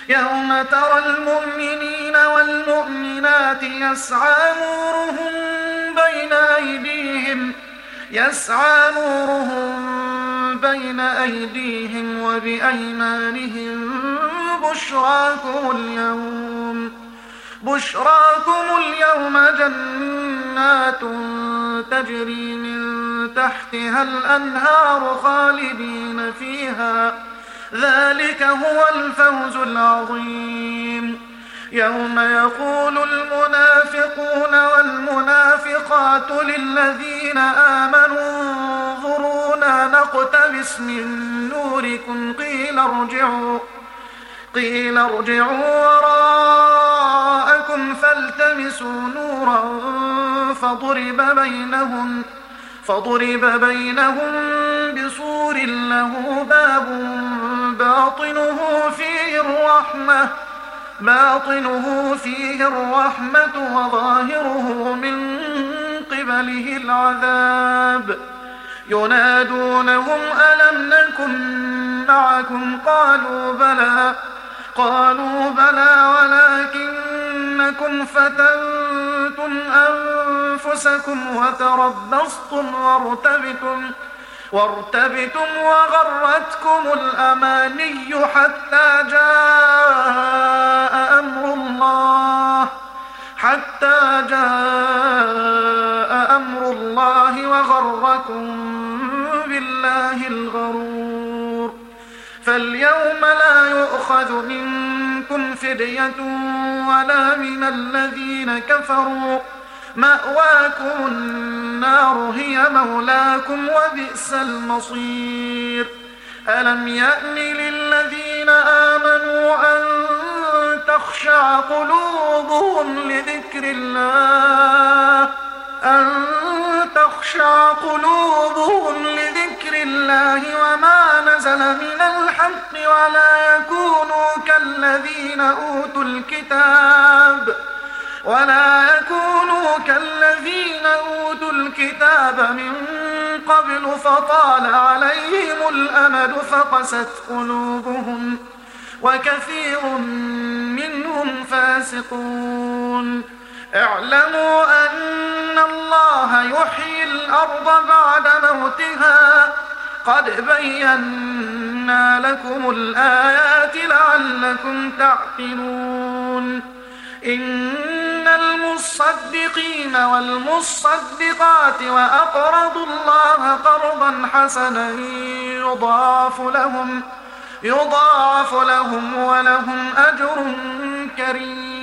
يوم ترى المؤمنين والمؤمنات يسعى نورهم بين أيديهم وبأيمانهم بشراكم اليوم جنات تجري من تحتها الأنهار خالدين فيها، ذلك هو الفوز العظيم. يوم يقول المنافقون والمنافقات للذين آمنوا انظرونا نقتبس من نوركم قيل ارجعوا وراءكم فالتمسوا نورا فضرب بينهم بسور له باب باطنه فيه الرحمة وظاهره من قبله العذاب. ينادونهم ألم نكن معكم قالوا بلى ولكنكم فتنتم أنفسكم وتربصتم وارتبتم وغرتكم الأماني حتى جاء أمر الله وغركم بالله الغرور. فاليوم لا يؤخذ منكم فدية ولا من الذين كفروا، مأواكم النار هي مولاكم وبئس المصير. ألم يأن للذين آمنوا أن تخشع قلوبهم لذكر الله وما نزل من الحق ولا يكونوا كالذين أوتوا الكتاب من قبل فطال عليهم الأمد فقست قلوبهم وكثير منهم فاسقون. اعلموا أن الله يحيي الأرض بعد موتها، قد بينا لكم الآيات لعلكم تعقلون. إن المصدقين والمصدقات وأقرضوا الله قرضا حسنا يضاعف لهم ولهم أجر كريم.